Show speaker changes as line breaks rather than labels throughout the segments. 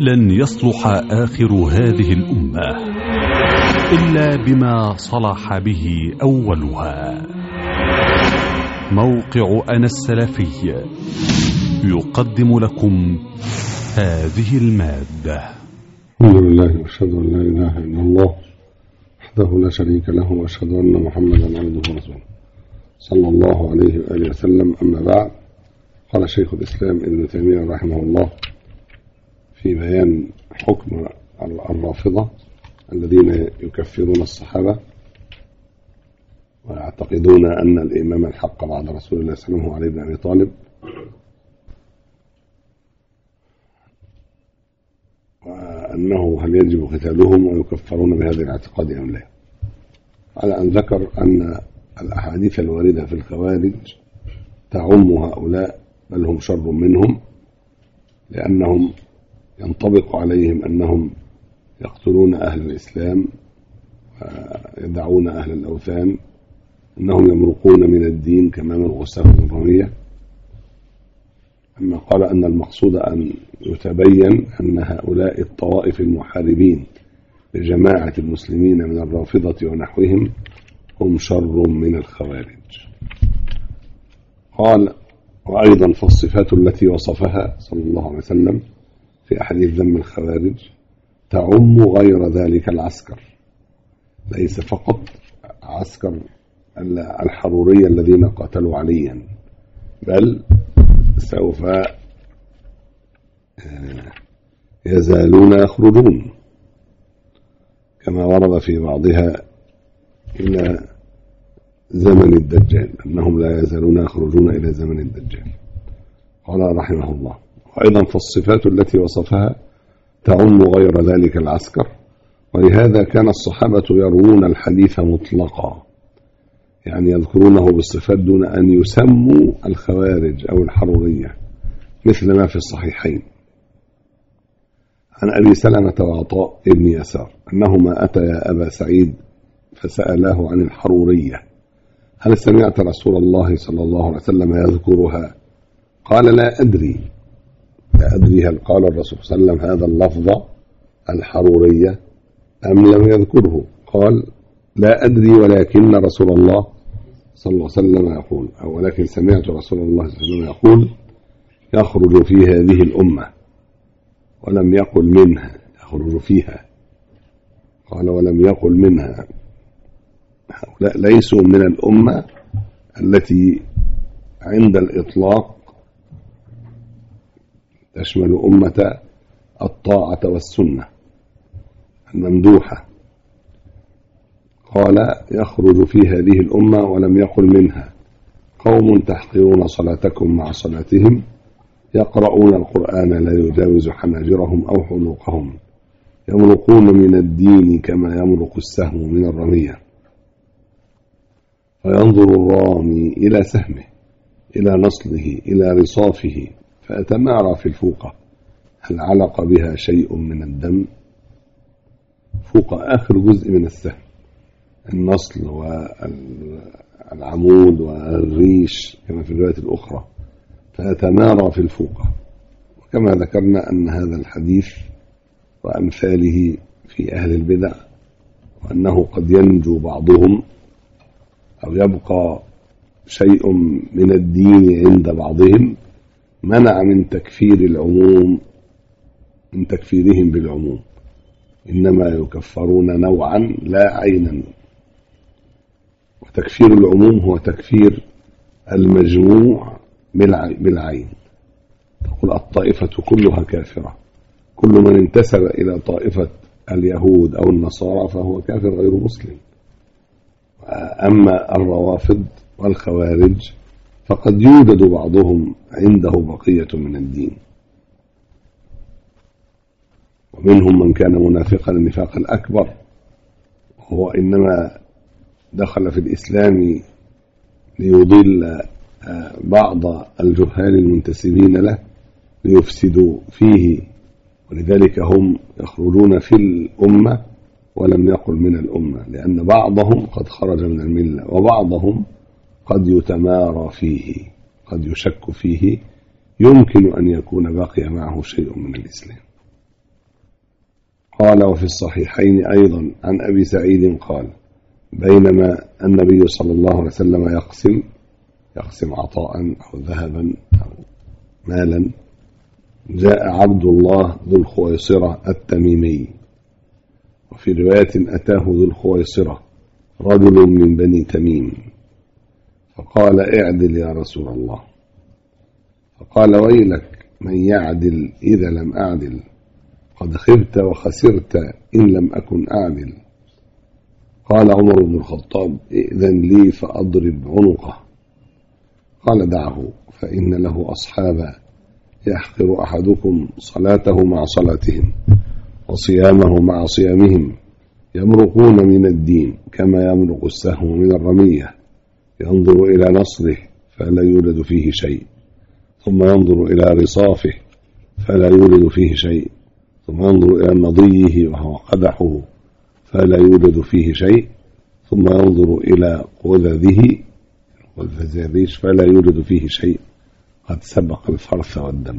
لن يصلح آخر هذه الأمة إلا بما صلح به أولها. موقع أنا السلفي يقدم لكم هذه المادة.
الحمد لله وأشهد أن لا إله إلا الله وحده لا شريك له، وأشهد أن محمدا عبده ورسوله صلى الله عليه وآله وسلم. أما بعد، قال شيخ الإسلام ابن تيمية رحمه الله في بيان حكم الرافضة الذين يكفرون الصحابة ويعتقدون أن الإمام الحق بعد رسول الله صلى الله عليه وسلم هو علي بن أبي طالب، وأنه هل يجب قتالهم ويكفرون بهذا الاعتقاد أم لا. على أن ذكر أن الأحاديث الواردة في الخوارج تعم هؤلاء، بل هم شر منهم، لأنهم ينطبق عليهم أنهم يقتلون أهل الإسلام ويدعون أهل الأوثان، أنهم يمرقون من الدين كما مرق السهم من الرمية. أما قال أن المقصود أن يتبين أن هؤلاء الطوائف المحاربين لجماعة المسلمين من الرافضة ونحوهم هم شر من الخوارج. قال: وأيضا فالصفات التي وصفها صلى الله عليه وسلم في أحاديث ذم الخوارج تعم غير ذلك العسكر، ليس فقط عسكر الحرورية الذين قاتلوا عليا، بل سوف يزالون يخرجون كما ورد في بعضها إلى زمن الدجال، أنهم لا يزالون يخرجون إلى زمن الدجال. قال رحمه الله: وأيضا فالصفات التي وصفها تعم غير ذلك العسكر، ولهذا كان الصحابة يروون الحديث مطلقا، يعني يذكرونه بالصفات دون أن يسموا الخوارج أو الحرورية، مثل ما في الصحيحين عن أبي سلمة وعطاء ابن يسار أنهما أتيا أبا سعيد فسألاه عن الحرورية: هل سمعت رسول الله صلى الله عليه وسلم يذكرها؟ قال: لا أدري هل قال الرسول صلى الله عليه وسلم هذا اللفظ الحرورية أم لم يذكره؟ قال: لا أدري، ولكن رسول الله صلى الله عليه وسلم يقول، أو ولكن سمعت رسول الله صلى الله عليه وسلم يقول: يخرج في هذه الأمة، ولم يقل منها، يخرج فيها. قال: ولم يقل منها. هؤلاء ليسوا من الأمة التي عند الإطلاق تشمل أمة الطاعة والسنة الممدوحة. قال: يخرج في هذه الأمة ولم يقل منها قوم تحقرون صلاتكم مع صلاتهم، يقرؤون القرآن لا يجاوز حناجرهم أو حلوقهم، يمرقون من الدين كما يمرق السهم من الرمية، فينظر الرامي إلى سهمه، إلى نصله، إلى رصافه، فأتمارى في الفوقة هل علق بها شيء من الدم. فوقة آخر جزء من السهم، النصل والعمود والريش كما في الرواية الأخرى، فأتمارى في الفوقة. وكما ذكرنا أن هذا الحديث وأمثاله في أهل البدع، وأنه قد ينجو بعضهم أو يبقى شيء من الدين عند بعضهم، منع من تكفير العموم، من تكفيرهم بالعموم، إنما يكفرون نوعا لا عينا. وتكفير العموم هو تكفير المجموع بالعين، تقول الطائفة كلها كافرة، كل من انتسب إلى طائفة اليهود أو النصارى فهو كافر غير مسلم. أما الروافض والخوارج فقد يوجد بعضهم عنده بقية من الدين، ومنهم من كان منافقا النفاق الأكبر، وهو إنما دخل في الإسلام ليضل بعض الجهال المنتسبين له ليفسدوا فيه، ولذلك هم يخرجون في الأمة ولم يقل من الأمة، لأن بعضهم قد خرج من الملة، وبعضهم قد يتمارى فيه، قد يشك فيه، يمكن أن يكون بقي معه شيء من الإسلام. قال وفي الصحيحين أيضا عن أبي سعيد قال بينما النبي صلى الله عليه وسلم يقسم عطاء أو ذهبا أو مالا، جاء عبد الله ذو الخويصرة التميمي، وفي رواية أتاه ذو الخويصرة رجل من بني تميم فقال اعدل يا رسول الله، فقال ويلك من يعدل إذا لم أعدل، قد خبت وخسرت إن لم أكن أعدل. قال عمر بن الخطاب ائذن لي فأضرب عنقه. قال دعه فإن له أصحابا يحقر أحدكم صلاته مع صلاتهم وصيامه مع صيامهم، يمرقون من الدين كما يمرق السهم من الرمية، ينظر إلى نصره فلا يولد فيه شيء، ثم ينظر إلى رصافه فلا يولد فيه شيء، ثم ينظر إلى نضيه وهو قدحه فلا يولد فيه شيء، ثم ينظر إلى قذذه والريش فلا يولد فيه شيء، قد سبق الفرث والدم.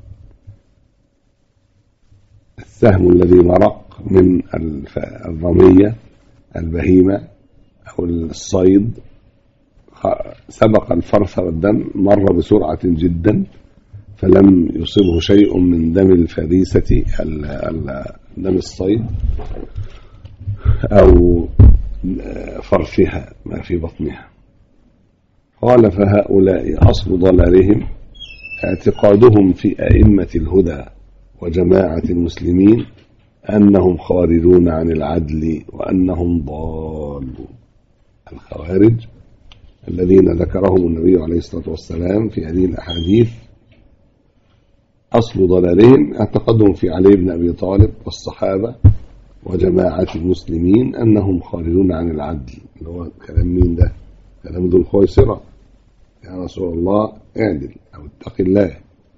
السهم الذي مرق من الرمية البهيمة أو الصيد سبق الفرث والدم، مر بسرعة جدا فلم يصبه شيء من دم الفريسة دم الصيد أو فرثها ما في بطنها. قال فهؤلاء أصل ضلالهم اعتقادهم في أئمة الهدى وجماعة المسلمين أنهم خارجون عن العدل وأنهم ضالون. الخوارج الذين ذكرهم النبي عليه الصلاة والسلام في هذه الأحاديث أصل ضلالهم اعتقادهم في علي بن أبي طالب والصحابة وجماعة المسلمين أنهم خارجون عن العدل. اللي هو كلام مين ده؟ كلام ذو الخويصرة، يا رسول الله اعدل أو اتق الله،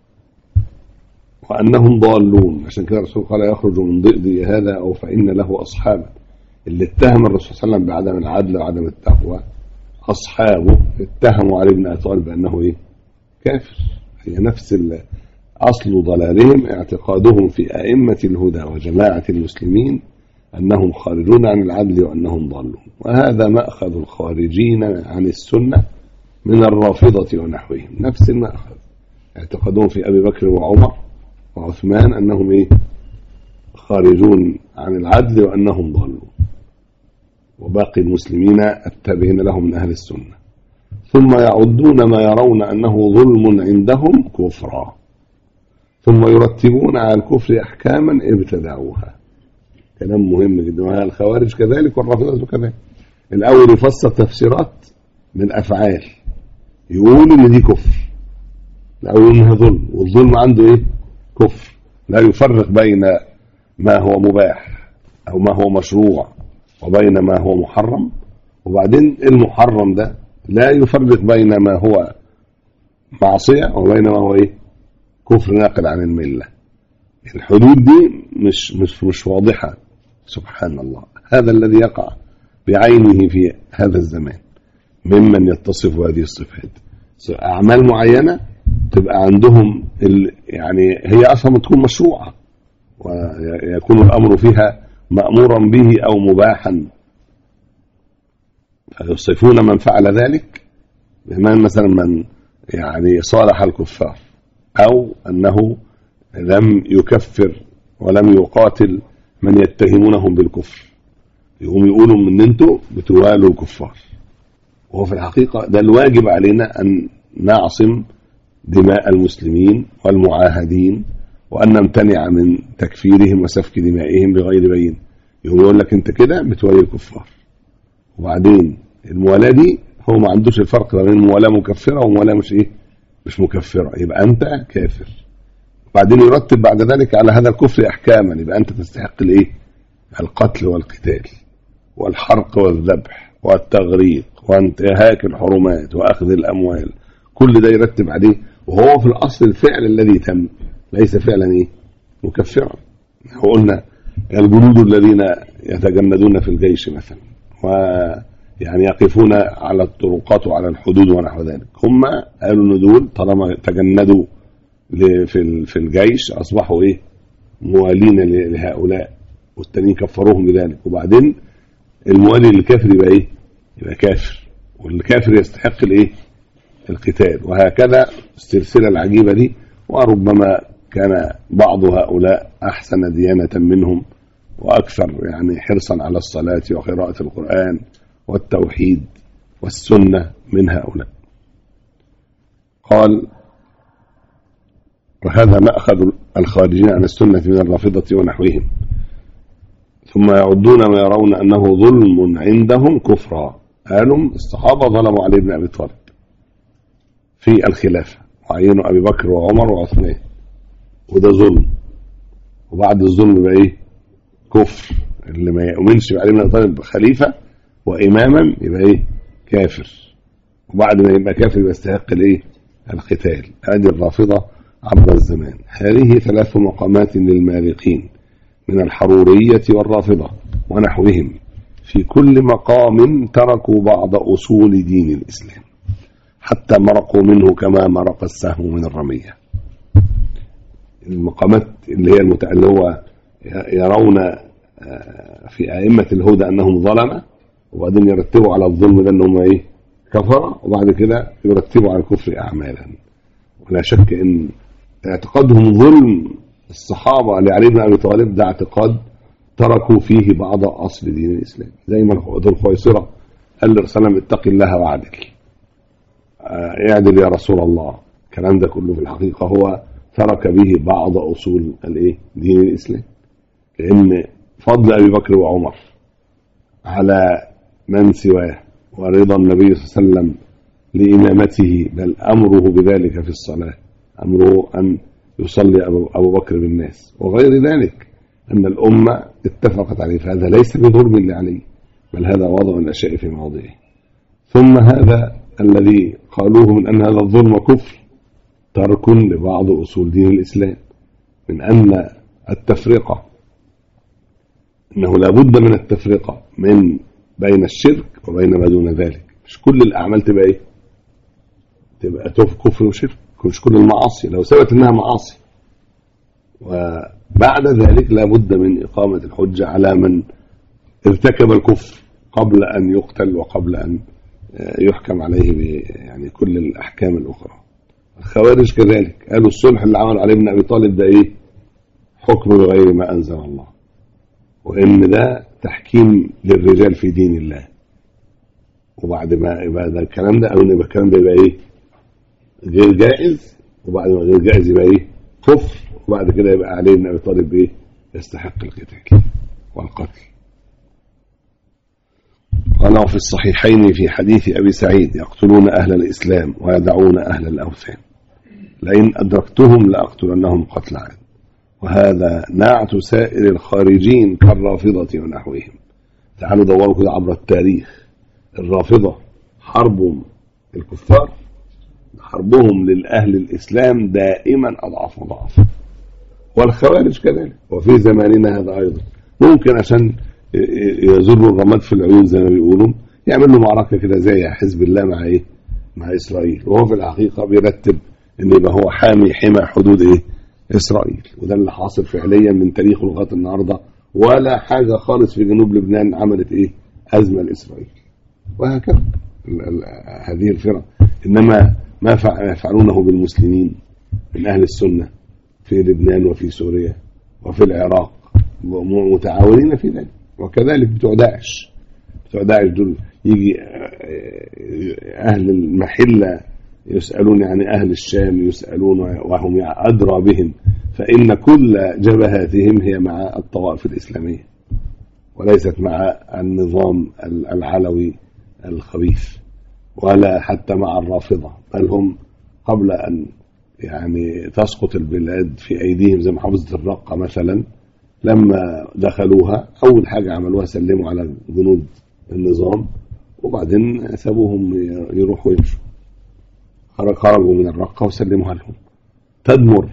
وأنهم ضالون. عشان كده الرسول قال يخرج من ضئضئ هذا أو فإن له أصحابا. اللي اتهم الرسول صلى الله عليه وسلم بعدم العدل وعدم التقوى أصحابه اتهموا علي بن أبي طالب بأنه إيه؟ كافر. هي نفس أصل ضلالهم اعتقادهم في أئمة الهدى وجماعة المسلمين أنهم خارجون عن العدل وأنهم ضالون. وهذا مأخذ الخارجين عن السنة من الرافضة ونحوهم، نفس المأخذ. اعتقادهم في أبي بكر وعمر وعثمان أنهم إيه؟ خارجون عن العدل وأنهم ضالون، وباقي المسلمين التابعين لهم من أهل السنة. ثم يعدون ما يرون أنه ظلم عندهم كفرا، ثم يرتبون على الكفر أحكاما ابتدعوها. كلام مهم جدا. الخوارج كذلك والرافضة كذلك. الأول يفسر تفسيرات للأفعال، يقول إن دي كفر، الأول إنها ظلم، والظلم عنده إيه؟ كفر. لا يفرق بين ما هو مباح أو ما هو مشروع وبين ما هو محرم. وبعدين المحرم ده لا يفرق بين ما هو معصية وبين ما هو إيه؟ كفر ناقل عن الملة. الحدود دي مش واضحة. سبحان الله. هذا الذي يقع بعينه في هذا الزمان ممن يتصف هذه الصفات. أعمال معينة تبقى عندهم يعني هي أصلا تكون مشروعة ويكون الأمر فيها مأمورا به أو مباحا، فيصفون من فعل ذلك بمن مثلا من يعني صالح الكفار، أو أنه لم يكفر ولم يقاتل من يتهمونهم بالكفر، يقوم يقولوا من انتوا بتوالوا الكفار. وهو في الحقيقة ده الواجب علينا أن نعصم دماء المسلمين والمعاهدين، وأن نمتنع من تكفيرهم وسفك دمائهم بغير بين. يقوم يقول لك انت كده بتوالي الكفار. وبعدين الموالاة دي هو ما عندوش الفرق بين موالاة مكفرة وموالاة مش مكفرة، يبقى أنت كافر. وبعدين يرتب بعد ذلك على هذا الكفر أحكاما، يبقى أنت تستحق القتل والقتال والحرق والذبح والتغريق وانتهاك الحرمات وأخذ الأموال. كل ده يرتب عليه، وهو في الأصل الفعل الذي تم ليس فعلا مكفرا. قلنا الجنود الذين يتجندون في الجيش مثلا ويعني يقفون على الطرقات وعلى الحدود ونحو ذلك، هم قالوا ان دول طالما تجندوا في الجيش اصبحوا موالين لهؤلاء، والتانيين كفروهم بذلك، وبعدين الموالي للكافر يبقى ايه؟ يبقى كافر، والكافر يستحق الايه؟ القتال. وهكذا السلسلة العجيبة دي. وربما كان بعض هؤلاء أحسن ديانة منهم وأكثر يعني حرصا على الصلاة وقراءة القرآن والتوحيد والسنة من هؤلاء. قال: وهذا مأخذ الخارجين عن السنة من الرافضة ونحوهم، ثم يعدون ما يرون أنه ظلم عندهم كفرا. قالوا الصحابة ظلموا علي بن أبي طالب في الخلافة، وعينوا أبي بكر وعمر وعثمان، وده ظلم. وبعد الظلم بقى إيه؟ كفر. اللي ما يؤمنش بعلي بن أبي طالب خليفة وإماما يبقى إيه؟ كافر. وبعد ما يبقى كافر يبقى يستحق الإيه؟ القتال. هذه الرافضة عبر الزمان. هذه 3 مقامات للمارقين من الحرورية والرافضة ونحوهم، في كل مقام تركوا بعض أصول دين الإسلام حتى مرقوا منه كما مرق السهم من الرمية. المقامات اللي هي اللي هو يرون في أئمة الهدى أنهم ظلمة، وبعدين يرتبوا على الظلم ده أنهم إيه؟ كفرة، وبعد كده يرتبوا على الكفر أعمالا. ولا شك أن اعتقادهم ظلم الصحابة لعلي بن أبي طالب ده اعتقاد تركوا فيه بعض أصل دين الإسلام. زي ما ذو الخويصرة قال لرسول الله: اتق الله واعدل. اعدل يا رسول الله. الكلام ده كله في الحقيقة هو ترك به بعض أصول دين الإسلام، لأن فضل أبي بكر وعمر على من سواه ورضا النبي صلى الله عليه وسلم لإمامته، بل أمره بذلك في الصلاة، أمره أن يصلي أبو بكر بالناس وغير ذلك، أن الأمة اتفقت عليه، فهذا ليس بظلم لعلي، بل هذا وضع الأشياء في موضعه. ثم هذا الذي قالوه من أن هذا الظلم كفر ترك لبعض أصول دين الإسلام، من أن التفرقة، أنه لا بد من التفرقة من بين الشرك وبين ما دون ذلك. مش كل الأعمال تبقى إيه؟ تبقى كفر وشرك. مش كل المعاصي لو ثبت أنها معاصي. وبعد ذلك لا بد من إقامة الحجة على من ارتكب الكفر قبل أن يقتل وقبل أن يحكم عليه يعني كل الأحكام الأخرى. الخوارج كذلك قالوا الصلح اللي عمل علي بن أبي طالب ده إيه؟ حكم بغير ما أنزل الله، وإن ده تحكيم للرجال في دين الله. وبعد ما يبقى ده الكلام ده، أو يبقى الكلام ده يبقى إيه؟ غير جائز، وبعد ما غير جائز يبقى إيه؟ كفر، وبعد كده يبقى علي بن أبي طالب إيه؟ يستحق القتال والقتل. قال: وفي الصحيحين في حديث أبي سعيد: يقتلون أهل الإسلام ويدعون أهل الأوثان، لئن أدركتهم لأقتلنهم قتل عاد. وهذا نعت سائر الخارجين كالرافضة ونحوهم. تعالوا دوروا كده عبر التاريخ. الرافضة حربهم الكفار، حربهم للأهل الإسلام دائما أضعاف وضعف، والخوارج كذلك. وفي زماننا هذا أيضا ممكن عشان يزروا الرماد في العيون زي ما بيقولوا يعملوا معركة كده زي حزب الله مع إيه؟ مع إسرائيل، وهو في الحقيقة بيرتب إن يبقى هو حامي حدود إيه؟ إسرائيل. وده اللي حاصل فعليا من تاريخ لغاية النهاردة، ولا حاجة خالص في جنوب لبنان عملت إيه؟ أزمة لإسرائيل. وهكذا هذه الفرق. إنما ما يفعلونه بالمسلمين من أهل السنة في لبنان وفي سوريا وفي العراق متعاونين في ذلك. وكذلك بتوع داعش دول يجي أهل المحلة يسألون عن أهل الشام، يسألون وهم أدرى بهم، فإن كل جبهاتهم هي مع الطوائف الإسلامية وليست مع النظام العلوي الخبيث، ولا حتى مع الرافضة، بل هم قبل أن يعني تسقط البلاد في أيديهم زي محافظة الرقة مثلا، لما دخلوها أول حاجة عملوها سلموا على جنود النظام، وبعدين سابوهم يروحوا ويمشوا. خرجوا من الرقة وسلموها لهم. تدمر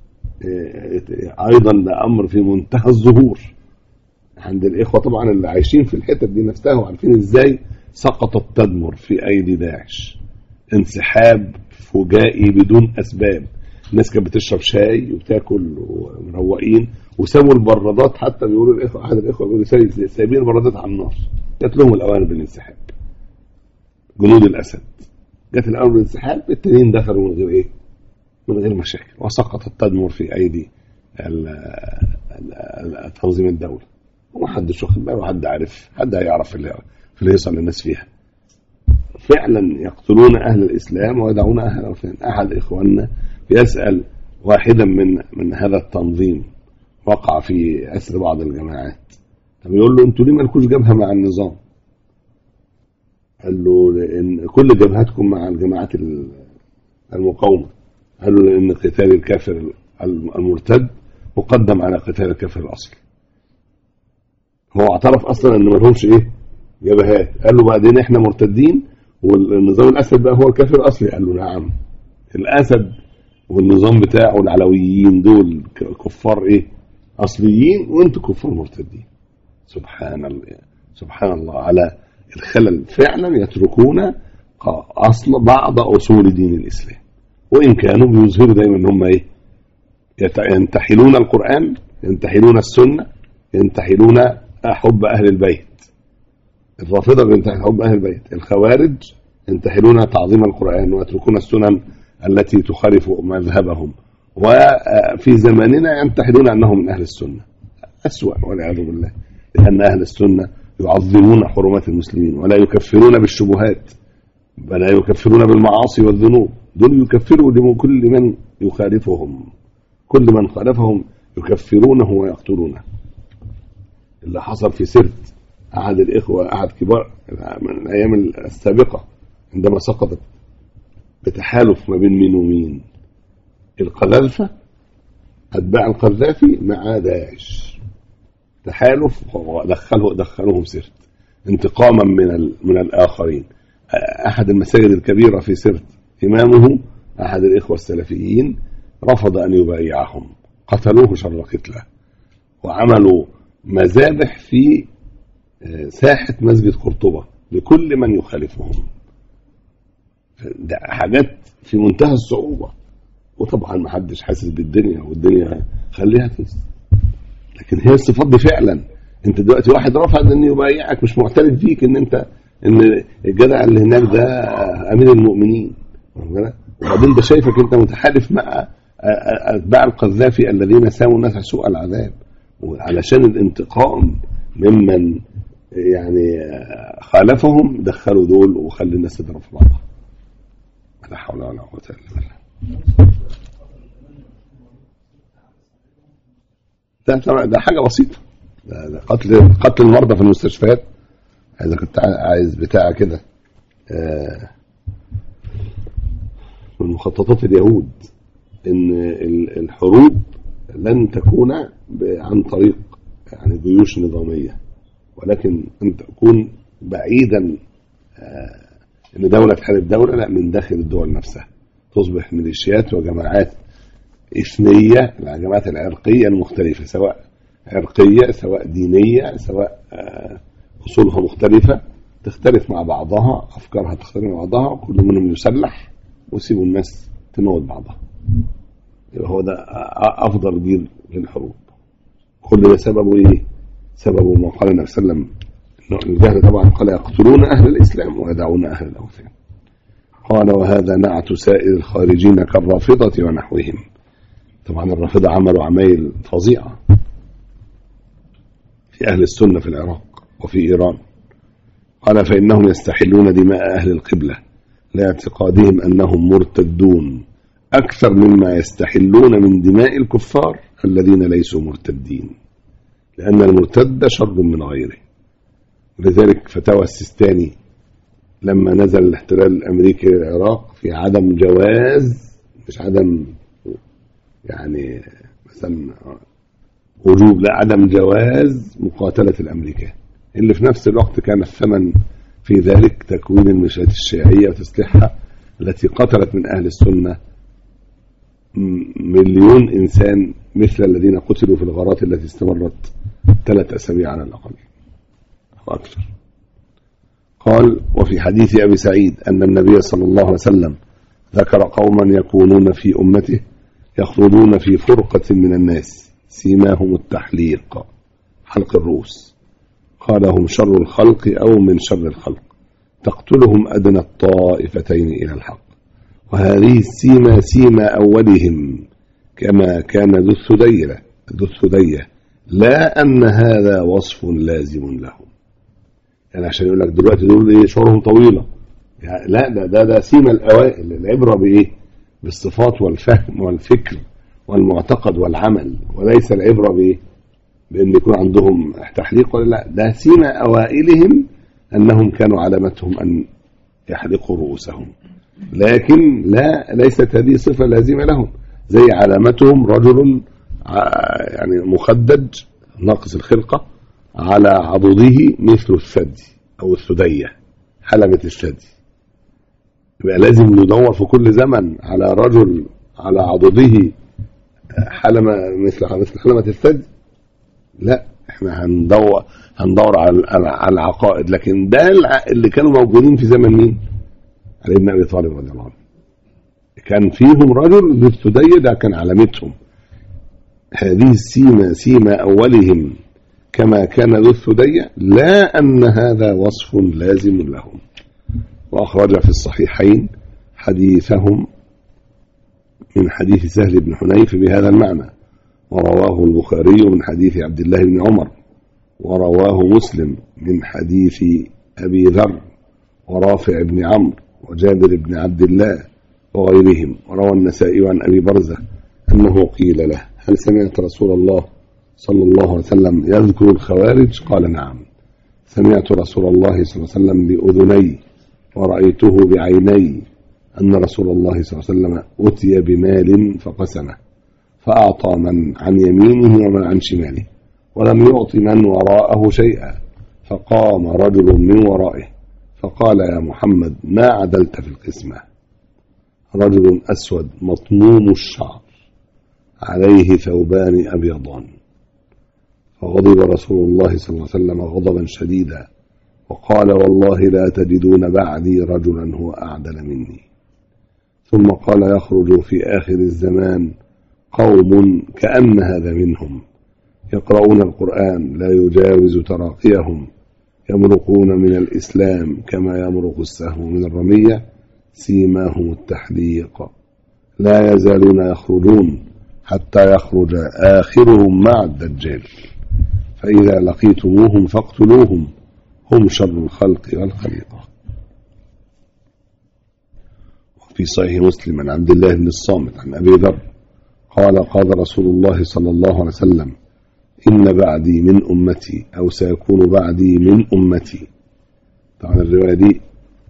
أيضا ده أمر في منتهى الظهور عند الإخوة طبعا اللي عايشين في الحتة دي نفسها، وعارفين إزاي سقطت تدمر في أيدي داعش. انسحاب فجائي بدون أسباب. الناس كانت بتشرب شاي وبتاكل ومروقين، وسابوا البرادات. حتى بيقولوا الاخوه، احد الاخوه بيقولوا سايبين البرادات على النار. جات لهم الاوامر بالانسحاب، جنود الاسد جات الاوامر بالانسحاب، التانيين دخلوا من غير ايه؟ من غير مشاكل، وسقطت تدمر في ايدي تنظيم الدوله، ومحدش واخد باله، وحد عارف، حد هيعرف اللي يصل للناس فيها. فعلا يقتلون اهل الاسلام ويدعون اهل الاوثان. احد اخواننا يسال واحدا من هذا التنظيم وقع في اسر بعض الجماعات، طب يقول له انتوا ليه مالكوش جبهه مع النظام؟ قال له لان كل جبهتكم مع الجماعات المقاومه. قال له لان قتال الكافر المرتد مقدم على قتال الكافر الاصلي. هو اعترف اصلا ان ما لهمش ايه؟ جبهات. قال له بعدين احنا مرتدين والنظام الاسد بقى هو الكافر الاصلي. قال له نعم، الاسد والنظام بتاعه العلويين دول كفار ايه؟ اصليين، وانتوا كفار مرتدين. سبحان الله على الخلل. فعلا يتركون اصل بعض اصول دين الاسلام، وان كانوا بيظهروا دايما ان هم ايه؟ ينتحلون القران، ينتحلون السنه، ينتحلون حب اهل البيت. الرافضه بينتحلون حب اهل البيت، الخوارج ينتحلون تعظيم القران ويتركون السنن التي تخالف مذهبهم، وفي زماننا ينتحلون انهم من اهل السنه. اسوأ والعياذ بالله، لان اهل السنه يعظمون حرمات المسلمين ولا يكفرون بالشبهات، ولا يكفرون بالمعاصي والذنوب. دول يكفروا لكل من يخالفهم، كل من خالفهم يكفرونه ويقتلونه. اللي حصل في سرت أحد الإخوة، أحد كبار من الأيام السابقة، عندما سقطت بتحالف ما بين مين ومين؟ القذافة، أتباع القذافي مع داعش، تحالف دخلوهم سرت انتقاما من الآخرين. أحد المساجد الكبيرة في سرت إمامه أحد الإخوة السلفيين رفض أن يبايعهم، قتلوه شر قتله، وعملوا مذابح في ساحة مسجد قرطبة لكل من يخالفهم. ده حاجات في منتهى الصعوبة، وطبعا ما حدش حاسس بالدنيا، والدنيا خليها تنسى. لكن هي الصفات دي فعلا. انت دلوقتي واحد رفض ان يبايعك، مش معترف فيك ان الجدع اللي هناك ده امير المؤمنين، وبعدين ده شايفك انت متحالف مع اتباع القذافي الذين ساموا الناس سوء العذاب، وعلشان الانتقام ممن يعني خالفهم دخلوا دول وخلي الناس تضرب في بعضها. لا حول ولا قوة الا بالله. ده حاجة بسيطة. ده قتل المرضى في المستشفيات. إذا كنت عايز بتاع كده من مخططات اليهود ان الحروب لن تكون عن طريق يعني جيوش نظامية، ولكن ان تكون بعيدا ان دولة تحارب دولة، لا، من داخل الدول نفسها تصبح ميليشيات وجماعات إثنية، الجماعات العرقية المختلفة، سواء عرقية سواء دينية سواء أصولها مختلفة، تختلف مع بعضها، أفكارها تختلف مع بعضها، كل منهم يسلح ويسيبوا الناس تموت بعضها. هو ده أفضل جيل للحروب. كل ده سببه إيه؟ سببه ما قال النبي صلى الله عليه وسلم. الجهل طبعا قال يقتلون أهل الإسلام ويدعون أهل الأوثان. قال وهذا نعت سائر الخارجين كالرافضة ونحوهم. طبعا الرافضة عملوا عمايل فظيعة في أهل السنة في العراق وفي إيران. قال فإنهم يستحلون دماء أهل القبلة لاعتقادهم أنهم مرتدون أكثر مما يستحلون من دماء الكفار الذين ليسوا مرتدين، لأن المرتد شر من غيره. ولذلك فتاوى السيستاني لما نزل الاحتلال الأمريكي للعراق في عدم جواز، مش عدم يعني مثلا وجوب، لا، عدم جواز مقاتلة الأمريكان، اللي في نفس الوقت كان الثمن في ذلك تكوين الميليشيات الشيعية وتسليحها التي قتلت من أهل السنة 1,000,000 إنسان مثل الذين قتلوا في الغارات التي استمرت 3 أسابيع على الأقل أو أكثر. قال وفي حديث أبي سعيد أن النبي صلى الله عليه وسلم ذكر قوما يكونون في أمته يخرجون في فرقة من الناس سيماهم التحليق، حلق الرؤوس، قال هم شر الخلق أو من شر الخلق، تقتلهم أدنى الطائفتين إلى الحق. وهذه السيمة سيمة أولهم كما كان ذو الثدية، لا أن هذا وصف لازم لهم. يعني عشان يقول لك دلوقتي دول إيه شعورهم طويلة، يعني لا، ده سيمة الأوائل. العبرة بإيه؟ بالصفات والفهم والفكر والمعتقد والعمل، وليس العبرة بإيه؟ بأن يكون عندهم تحليق ولا لا. ده سيمة أوائلهم أنهم كانوا علامتهم أن يحلقوا رؤوسهم، لكن ليست هذه صفة لازمة لهم. زي علامتهم رجل يعني مخدج ناقص الخلقة على عضده مثل الثدي أو الثدية، حلمة الثدي. يبقى لازم ندور في كل زمن على رجل على عضده حلمة مثل حلمة الثدي؟ لا، احنا هندور على العقائد. لكن ده اللي كانوا موجودين في زمن مين؟ علي بن أبي طالب رضي الله عنه. كان فيهم رجل ذو الثدية، ده كان علامتهم. هذه السيمة سيمة أولهم كما كان ذو الثدية، لا أن هذا وصف لازم لهم. وأخرج في الصحيحين حديثهم من حديث سهل بن حنيف بهذا المعنى، ورواه البخاري من حديث عبد الله بن عمر، ورواه مسلم من حديث أبي ذر ورافع بن عمرو وجابر بن عبد الله وغيرهم. وروى النسائي عن أبي برزة أنه قيل له: هل سمعت رسول الله صلى الله عليه وسلم يذكر الخوارج؟ قال: نعم، سمعت رسول الله صلى الله عليه وسلم بأذني ورأيته بعيني أن رسول الله صلى الله عليه وسلم أتي بمال فقسمه، فأعطى من عن يمينه ومن عن شماله، ولم يعط من وراءه شيئا. فقام رجل من ورائه فقال: يا محمد، ما عدلت في القسمة؟ رجل أسود مطموم الشعر عليه ثوبان أبيضان. فغضب رسول الله صلى الله عليه وسلم غضبا شديدا وقال: والله لا تجدون بعدي رجلا هو أعدل مني. ثم قال: يخرج في آخر الزمان قوم كأن هذا منهم، يقرؤون القرآن لا يجاوز تراقيهم، يمرقون من الإسلام كما يمرق السهم من الرمية، سيماهم التحليق، لا يزالون يخرجون حتى يخرج آخرهم مع الدجال، فإذا لقيتموهم فاقتلوهم، هم شر الخلق والخليقة. وفي صحيح مسلم عن عبد الله بن الصامت عن أبي ذر قال: قال رسول الله صلى الله عليه وسلم: إن بعدي من أمتي أو سيكون بعدي من أمتي. طبعا الرواية دي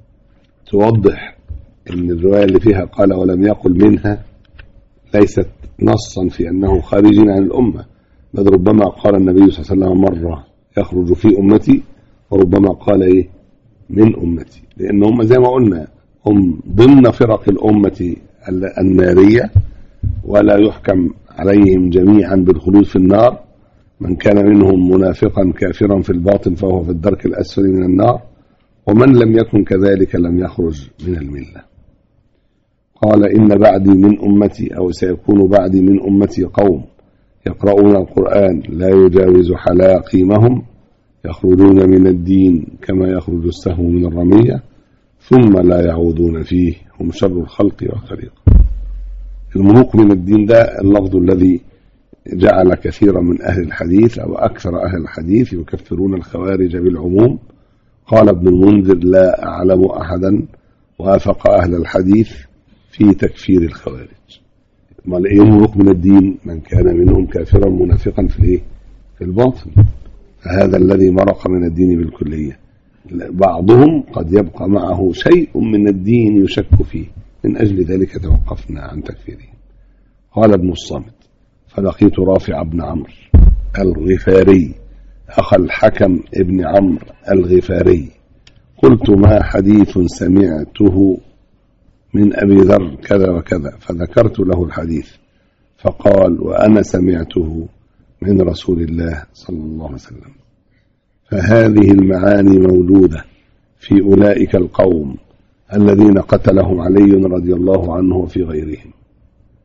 توضح أن الرواية اللي فيها قال ولم يقل منها ليست نصا في أنه خارج عن الأمة، بل ربما قال النبي صلى الله عليه وسلم مرة يخرج في أمتي، وربما قال إيه من أمتي، لأن هم زي ما قلنا هم ضمن فرق الأمة النارية، ولا يحكم عليهم جميعا بالخلود في النار. من كان منهم منافقا كافرا في الباطن فهو في الدرك الأسفل من النار، ومن لم يكن كذلك لم يخرج من الملة. قال: إن بعدي من أمتي أو سيكون بعدي من أمتي قوم يقرؤون القرآن لا يجاوز حلاقيمهم، يخرجون من الدين كما يخرج السهم من الرمية، ثم لا يعودون فيه، هم شر الخلق والخليقة. المروق من الدين ده اللفظ الذي جعل كثيرا من أهل الحديث أو أكثر أهل الحديث يكفرون الخوارج بالعموم. قال ابن المنذر: لا أعلم أحدا وافق أهل الحديث في تكفير الخوارج. ما المروق من الدين؟ من كان منهم كافرا منافقا في الباطن، فهذا الذي مرق من الدين بالكلية. بعضهم قد يبقى معه شيء من الدين يشك فيه، من أجل ذلك توقفنا عن تكفيره. قال ابن الصامت: فلقيت رافع بن عمرو الغفاري أخ الحكم ابن عمرو الغفاري، قلت: ما حديث سمعته من أبي ذر كذا وكذا، فذكرت له الحديث، فقال: وأنا سمعته من رسول الله صلى الله عليه وسلم. فهذه المعاني موجودة في أولئك القوم الذين قتلهم علي رضي الله عنه وفي غيرهم.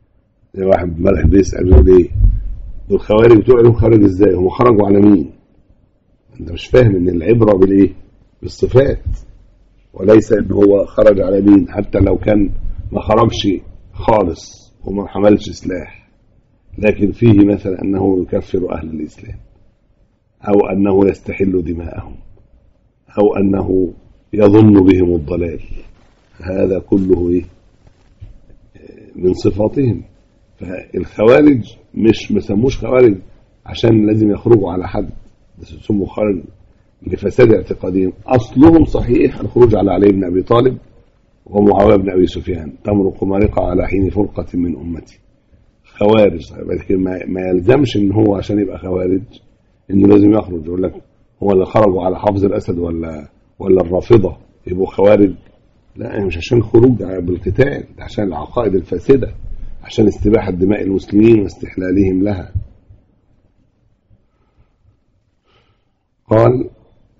زي واحد امبارح بيسأل يقول ايه الخوارج، بتوع لهم خوارج ازاي؟ هم خرجوا على مين؟ انت مش فاهم ان العبرة بالايه؟ بالصفات، وليس ان هو خرج على مين. حتى لو كان ما خرجش خالص وما حملش سلاح، لكن فيه مثلا انه يكفر اهل الاسلام، او انه يستحل دماءهم، او انه يظن بهم الضلال، هذا كله ايه؟ من صفاتهم. فالخوارج مش مسموش خوارج عشان لازم يخرجوا على حد، بس يسموا خوارج لفساد اعتقادهم. اصلهم صحيح الخروج على علي بن ابي طالب ومعاويه بن ابي سفيان، تمرق مارقه على حين فرقه من امتي. خوارج، لكن ما يلزمش ان هو عشان يبقى خوارج انه لازم يخرج. يقول لك هو اللي خرجوا على حافظ الاسد ولا الرافضه يبقوا خوارج؟ لا، مش عشان خروج بالقتال، عشان العقائد الفاسده، عشان استباحه دماء المسلمين واستحلالهم لها. قال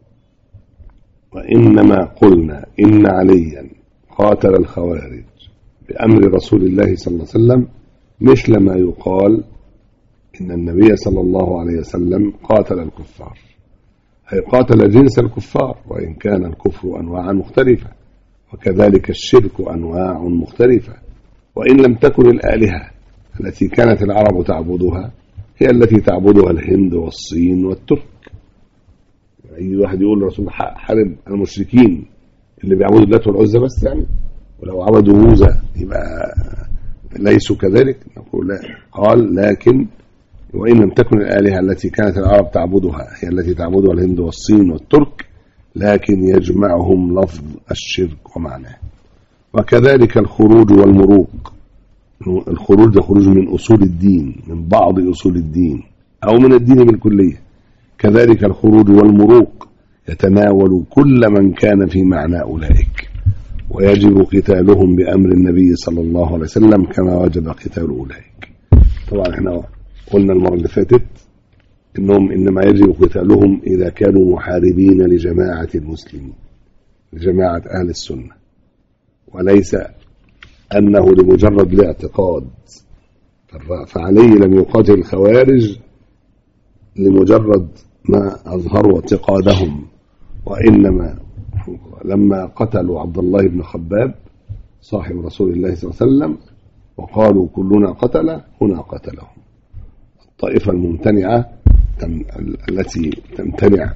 وإنما قلنا إن عليا قاتل الخوارج بأمر رسول الله صلى الله عليه وسلم مثل ما يقال إن النبي صلى الله عليه وسلم قاتل الكفار، أي قاتل جنس الكفار، وإن كان الكفر أنواعا مختلفة، وكذلك الشرك أنواع مختلفة. وإن لم تكن الآلهة التي كانت العرب تعبدها هي التي تعبدها الهند والصين والترك. أي واحد يقول لرسول حارب المشركين اللي بيعبدوا اللات والعزى بس يعني، ولو عبدوا موزة يبقى ليسوا كذلك؟ نقول لا. قال لكن وإن لم تكن الآلهة التي كانت العرب تعبدها هي التي تعبدها الهند والصين والترك، لكن يجمعهم لفظ الشرك ومعناه. وكذلك الخروج والمروق. الخروج ده خروج من أصول الدين، من بعض أصول الدين أو من الدين بالكلية. كذلك الخروج والمروق يتناول كل من كان في معنى أولئك، ويجب قتالهم بأمر النبي صلى الله عليه وسلم كما وجب قتال أولئك. طبعا احنا قلنا المرة اللي فاتت إنهم إنما يجب قتالهم إذا كانوا محاربين لجماعة المسلمين، لجماعة أهل السنة، وليس أنه لمجرد الاعتقاد. فعليه لم يقاتل الخوارج لمجرد ما أظهروا اعتقادهم، وإنما لما قتلوا عبد الله بن خباب صاحب رسول الله صلى الله عليه وسلم وقالوا كلنا قتل، هنا قتلهم. الطائفة الممتنعة التي تمتنع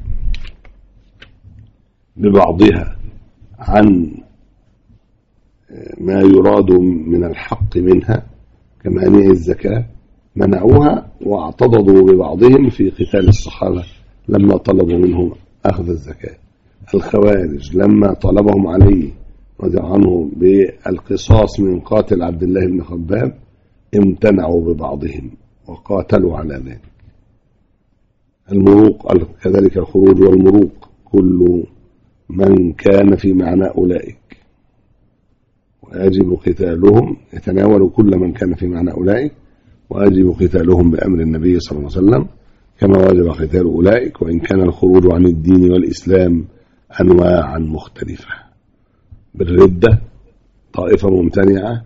ببعضها عن ما يراد من الحق منها كمانع الزكاة منعوها واعتضدوا ببعضهم في قتال الصحابة لما طلبوا منهم أخذ الزكاة. الخوارج لما طلبهم عليه رضي عنه بالقصاص من قاتل عبد الله بن خباب امتنعوا ببعضهم وقاتلوا على ذلك. المروق كذلك الخروج والمروق كل من كان في معنى أولئك، ويجب قتالهم، يتناول كل من كان في معنى أولئك، ويجب قتالهم بأمر النبي صلى الله عليه وسلم كما وجب قتال أولئك، وإن كان الخروج عن الدين والإسلام أنواعا مختلفة. بالردة طائفة ممتنعة،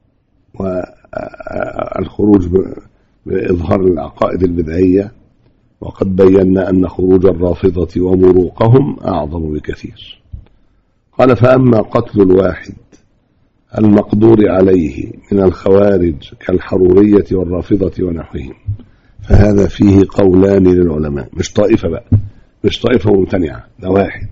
والخروج بإظهار العقائد البدعية، وقد بينا أن خروج الرافضة ومروقهم أعظم بكثير. قال فأما قتل الواحد المقدور عليه من الخوارج كالحرورية والرافضة ونحوهم فهذا فيه قولان للعلماء. مش طائفة بقى، مش طائفة ممتنعة، ده واحد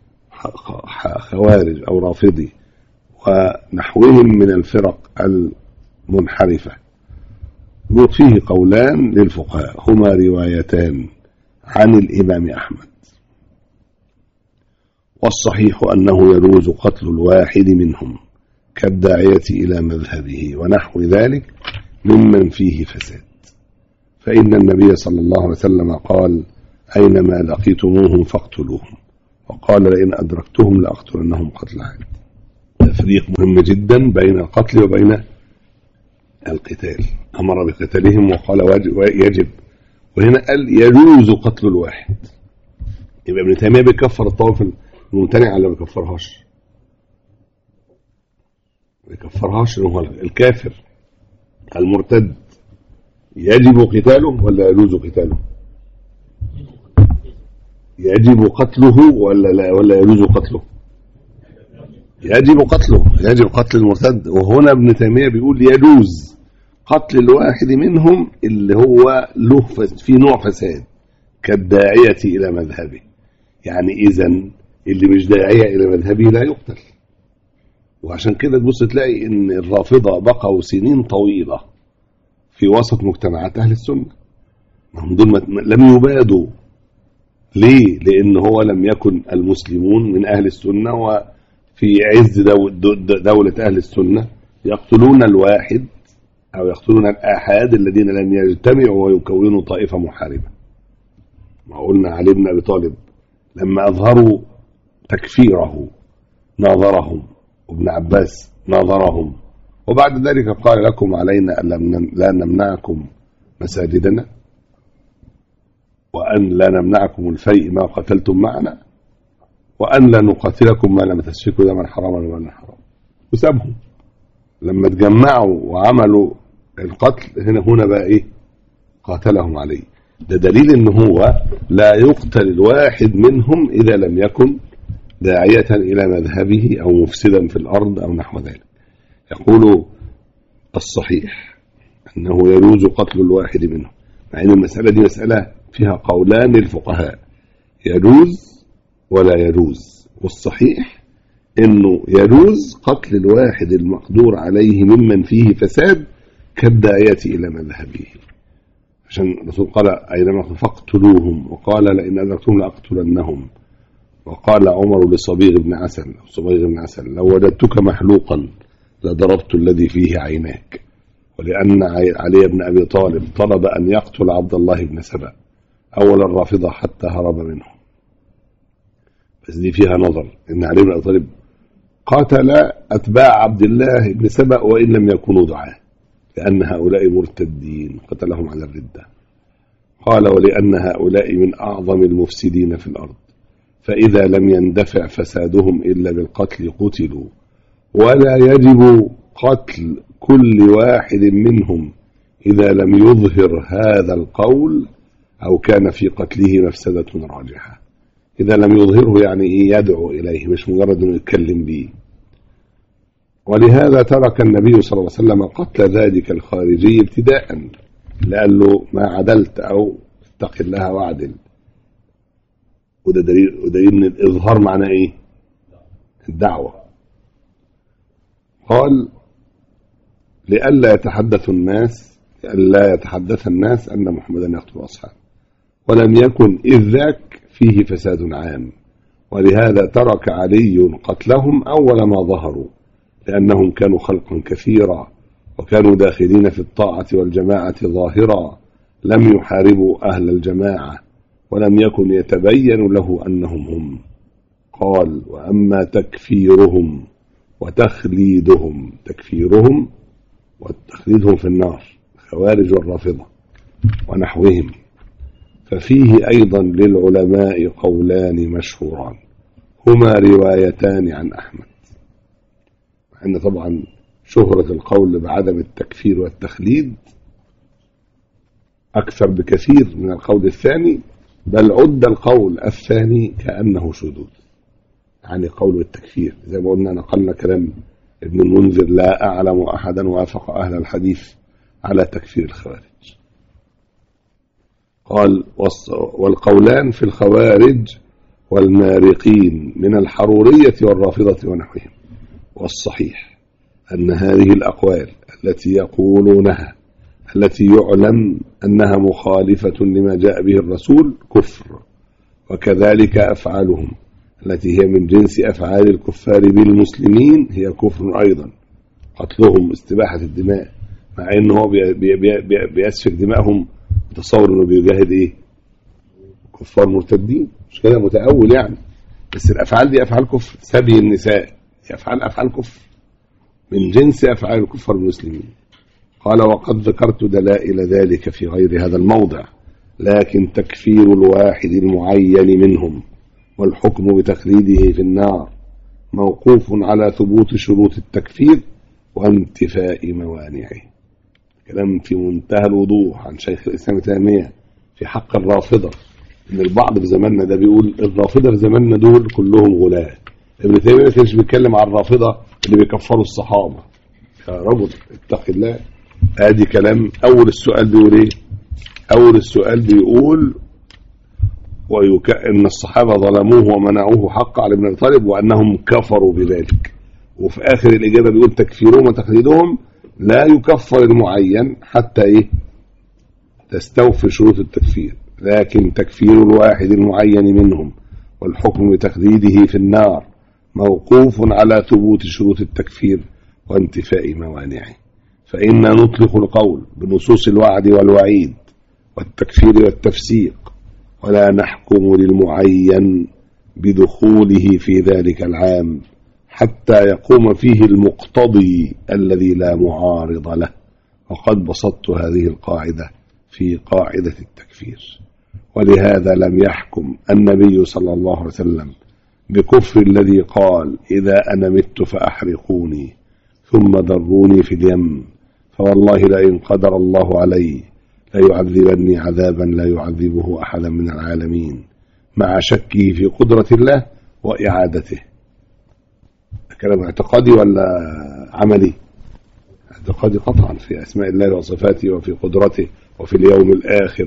خوارج أو رافضي ونحوهم من الفرق المنحرفة. فيه قولان للفقهاء هما روايتان عن الإمام أحمد، والصحيح أنه يجوز قتل الواحد منهم كالداعية إلى مذهبه ونحو ذلك ممن فيه فساد، فإن النبي صلى الله عليه وسلم قال أينما لقيتموهم فاقتلوهم، وقال لئن أدركتهم لأقتلنهم قتل عاد. تفريق مهم جدا بين القتل وبين القتال. أمر بقتالهم وقال يجب، وهنا قال يجوز قتل الواحد. يبقى ابن تيمية بيكفر الطائفة الممتنعة ولا ما بيكفرهاش؟ هو الكافر المرتد يجب قتاله ولا يجوز قتاله؟ يجب قتله ولا يجوز قتله؟ يجب قتله، يجب قتل المرتد. وهنا ابن تيمية بيقول يجوز قتل الواحد منهم اللي هو له في نوع فساد كالداعية إلى مذهبه. يعني إذن اللي مش داعية إلى مذهبه لا يقتل. وعشان كده تبص تلاقي إن الرافضة بقوا سنين طويلة في وسط مجتمعات أهل السنة، هم دول لم يبادوا. ليه؟ لأن هو لم يكن المسلمون من أهل السنة، وفي عز دولة أهل السنة يقتلون الواحد أو يقتلون الآحاد الذين لم يجتمعوا ويكونوا طائفة محاربة. ما قلنا علي بن أبي طالب لما أظهروا تكفيره ناظرهم، وابن عباس ناظرهم، وبعد ذلك قال لكم علينا أن لا نمنعكم مساجدنا وأن لا نمنعكم الفيء ما قتلتم معنا وأن لا نقاتلكم ما لم تسفكوا دما حراما ولا حرام. وسابهم لما تجمعوا وعملوا القتل. هنا بقى إيه؟ قاتلهم عليه. ده دليل إن هو لا يقتل الواحد منهم إذا لم يكن داعية إلى مذهبه أو مفسدا في الأرض أو نحو ذلك. يقول الصحيح أنه يجوز قتل الواحد منهم، مع أن المسألة دي مسألة فيها قولان للفقهاء، يجوز ولا يجوز. والصحيح أنه يجوز قتل الواحد المقدور عليه ممن فيه فساد كالداعية إلى مذهبه، عشان الرسول قال أينما فاقتلوهم، وقال لئن أدركتم لأقتلنهم. وقال عمر لصبيغ بن عسل لو وجدتك محلوقا لضربت الذي فيه عيناك. ولأن علي بن أبي طالب طلب أن يقتل عبد الله بن سبأ أول الرافضة حتى هرب منهم. بس دي فيها نظر، إن علي بن أبي طالب قاتل أتباع عبد الله بن سبأ وإن لم يكونوا دعاة، لأن هؤلاء مرتدين قتلهم على الردة. قال ولأن هؤلاء من أعظم المفسدين في الأرض، فإذا لم يندفع فسادهم إلا بالقتل قتلوا، ولا يجب قتل كل واحد منهم إذا لم يظهر هذا القول أو كان في قتله مفسدة راجحة. إذا لم يظهره يعني إيه؟ يدعو إليه، مش مجرد أنه يتكلم به. ولهذا ترك النبي صلى الله عليه وسلم قتل ذلك الخارجي ابتداء، لقال له ما عدلت أو اتق الله واعدل. وده دليل من الإظهار معناه إيه؟ الدعوة. قال لئلا يتحدث الناس أن محمدا يقتل أصحابه، ولم يكن إذ ذاك فيه فساد عام، ولهذا ترك علي قتلهم أول ما ظهروا، لأنهم كانوا خلقا كثيرا وكانوا داخلين في الطاعة والجماعة ظاهرا، لم يحاربوا أهل الجماعة ولم يكن يتبين له أنهم هم. قال وأما تكفيرهم وتخليدهم، تكفيرهم وتخليدهم في النار الخوارج والرافضة ونحوهم، ففيه أيضا للعلماء قولان مشهوران هما روايتان عن أحمد. وإن طبعا شهرة القول بعدم التكفير والتخليد أكثر بكثير من القول الثاني، بل عد القول الثاني كأنه شذوذ، يعني قول التكفير. زي ما قلنا نقلنا كلام ابن المنذر لا أعلم أحدا وافق أهل الحديث على تكفير الخوارج. قال والقولان في الخوارج والمارقين من الحرورية والرافضة ونحوهم. والصحيح أن هذه الأقوال التي يقولونها التي يعلم أنها مخالفة لما جاء به الرسول كفر، وكذلك أفعالهم التي هي من جنس أفعال الكفار بالمسلمين هي كفر أيضا. قتلهم استباحة الدماء، مع أنه هو بيسفك دماءهم متصور أنه بيجاهد إيه؟ كفار مرتدين، مش كده متأول يعني. بس الأفعال دي أفعال كفر، سبي النساء أفعال كفر من جنس أفعال الكفار المسلمين. قال وقد ذكرت دلائل ذلك في غير هذا الموضع، لكن تكفير الواحد المعين منهم والحكم بتخليده في النار موقوف على ثبوت شروط التكفير وانتفاء موانعه. كلام في منتهى الوضوح عن شيخ الإسلام ابن تيمية في حق الرافضة، إن البعض في زماننا ده بيقول الرافضة في زماننا دول كلهم غلاة. ابن تيمية ما كانش بيتكلم عن الرافضة اللي بيكفروا الصحابة. يا رجل اتق الله. ادي كلام اول السؤال بيقول ايه؟ اول السؤال بيقول ان الصحابة ظلموه ومنعوه حق علي بن ابي طالب وانهم كفروا بذلك. وفي اخر الاجابة بيقول تكفيرهم وتقليدهم لا يكفر المعين حتى ايه؟ تستوفي شروط التكفير، لكن تكفير الواحد المعين منهم والحكم بتقليده في النار موقوف على ثبوت شروط التكفير وانتفاء موانعه. فإنا نطلق القول بنصوص الوعد والوعيد والتكفير والتفسيق، ولا نحكم للمعين بدخوله في ذلك العام حتى يقوم فيه المقتضي الذي لا معارض له. وقد بسطت هذه القاعدة في قاعدة التكفير. ولهذا لم يحكم النبي صلى الله عليه وسلم بكفر الذي قال إذا أنا مت فأحرقوني ثم ذروني في اليم، فوالله لئن قدر الله علي ليعذبني عذابا لا يعذبه أحدا من العالمين، مع شكه في قدرة الله وإعادته. كلام اعتقادي ولا عملي؟ اعتقادي قطعا في أسماء الله وصفاته وفي قدرته وفي اليوم الآخر،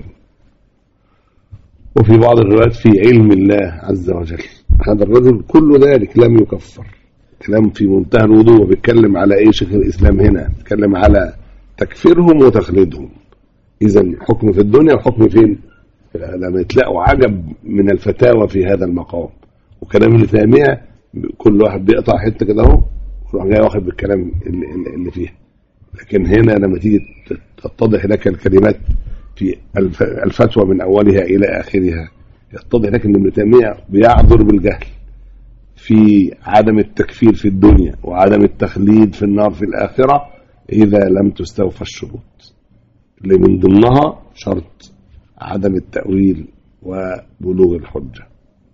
وفي بعض الروايات في علم الله عز وجل. هذا الرجل كل ذلك لم يكفر. كلام في منتهى الوضوح. بيتكلم على ايه شيخ الاسلام هنا؟ بيتكلم على تكفيرهم وتخليدهم. اذا حكم في الدنيا وحكم فين؟ لما تلاقوا عجب من الفتاوى في هذا المقام وكلام ابن تيمية، كل واحد بيقطع حته كده اهو ويروح جاي واخد بالكلام اللي فيها. لكن هنا لما تيجي تتضح لك الكلمات في الفتوى من اولها الى اخرها، يتضح لك ان ابن تيمية بيعذر بالجهل في عدم التكفير في الدنيا وعدم التخليد في النار في الآخرة إذا لم تستوفى الشروط، اللي من ضمنها شرط عدم التأويل وبلوغ الحجة.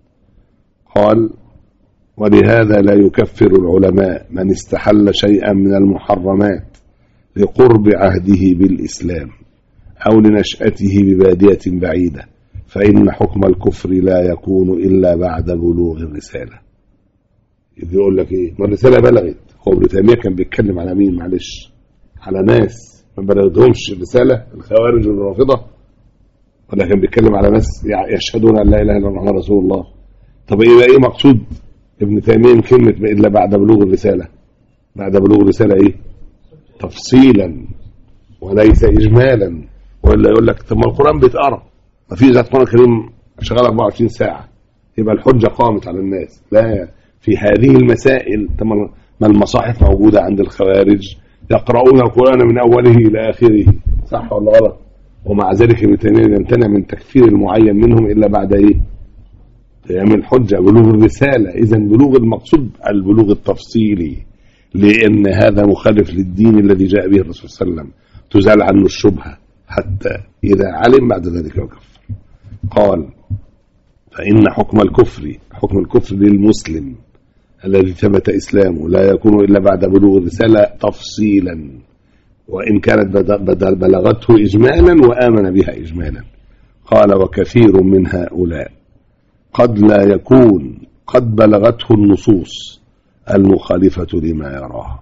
قال ولهذا لا يكفر العلماء من استحل شيئا من المحرمات لقرب عهده بالإسلام أو لنشأته ببادية بعيدة، فإن حكم الكفر لا يكون إلا بعد بلوغ الرسالة. يقول لك ايه؟ ما الرسالة بلغت. هو ابن تيمية كان بيتكلم على مين؟ معلش، على ناس ما بلغتهمش الرسالة، الخوارج والرافضة، ولا كان بيتكلم على ناس يشهدون ان لا اله الا الله رسول الله؟ طب ايه مقصود ابن تيمية من كلمة الا بعد بلوغ الرسالة؟ بعد بلوغ الرسالة ايه؟ تفصيلا وليس اجمالا. ولا يقول لك طب ما القرآن بيتقرا، ما في ذات القرآن الكريم شغال 24 ساعة يبقى الحجة قامت على الناس. لا، في هذه المسائل ما المصاحف موجودة عند الخوارج يقرؤون القرآن من أوله إلى آخره، صح ولا غلط؟ ومع ذلك ابن تيمية يمتنع من تكفير المعين منهم إلا بعد إيه؟ قيام الحجة، بلوغ الرسالة. إذن بلوغ المقصود البلوغ التفصيلي، لأن هذا مخالف للدين الذي جاء به الرسول صلى الله عليه وسلم، تزال عنه الشبهة حتى إذا علم بعد ذلك يكفر. قال فإن حكم الكفر للمسلم الذي ثبت إسلامه لا يكون إلا بعد بلوغ الرسالة تفصيلا، وإن كانت بلغته إجمالا وآمن بها إجمالا. قال وكثير من هؤلاء قد لا يكون قد بلغته النصوص المخالفة لما يراه.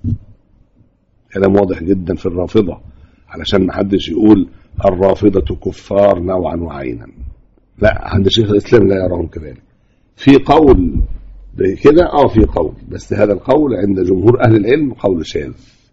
كلام واضح جدا في الرافضة، علشان محدش يقول الرافضة كفار نوعا وعينا. لا، عند شيخ الإسلام لا يراهم كذلك. في قول كده في قول، بس هذا القول عند جمهور أهل العلم قول شاذ.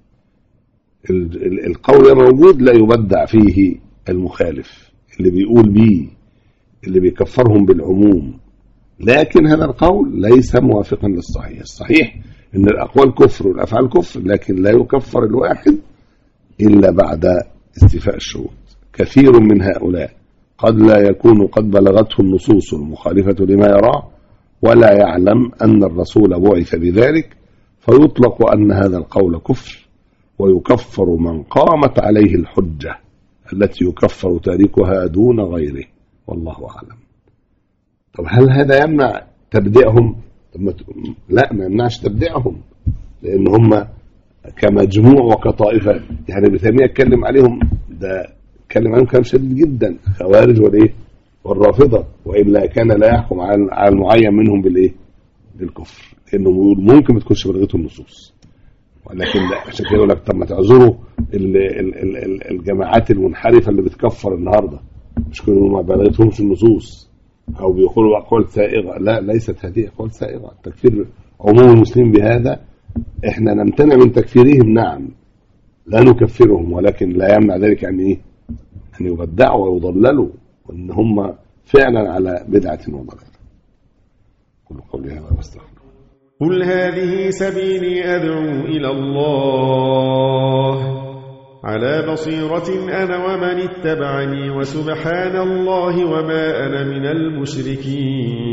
القول موجود لا يبدع فيه المخالف اللي بيقول بيه، اللي بيكفرهم بالعموم، لكن هذا القول ليس موافقا للصحيح. الصحيح ان الأقوال كفر والأفعال كفر، لكن لا يكفر الواحد إلا بعد استيفاء الشروط. كثير من هؤلاء قد لا يكون قد بلغته النصوص المخالفة لما يراه ولا يعلم أن الرسول بعث بذلك، فيطلق أن هذا القول كفر، ويكفر من قامت عليه الحجة التي يكفر تاركها دون غيره، والله أعلم. طب هل هذا يمنع تبديعهم؟ لا، ما يمنعش تبديعهم، لأن هم كمجموع وكطائفة. يعني ابن تيمية اتكلم عليهم، ده اتكلم عليهم كلام شديد جدا، خوارج والايه والرافضة، وإلا كان لا يحكم على المعين منهم بالايه بالكفر، لأنه ممكن ما تكونش بلغته النصوص. ولكن لا، عشان كده يقول لك طب ما تعذروا الجماعات المنحرفة اللي بتكفر النهارده، مش كانوا ما بلغتهمش النصوص أو بيقولوا أقوال سائغة. لا، ليست هذه أقوال سائغة. تكفير عموم المسلمين بهذا، احنا نمتنع من تكفيرهم، نعم لا نكفرهم، ولكن لا يمنع ذلك عن ايه؟ ان يبدعوا ويضللوا، وان هم فعلا على بدعة وضلالة. قل قولي هذا واستغفر.
قل هذه سبيلي أدعو إلى الله على بصيرة أنا ومن اتبعني، وسبحان الله وما أنا من المشركين.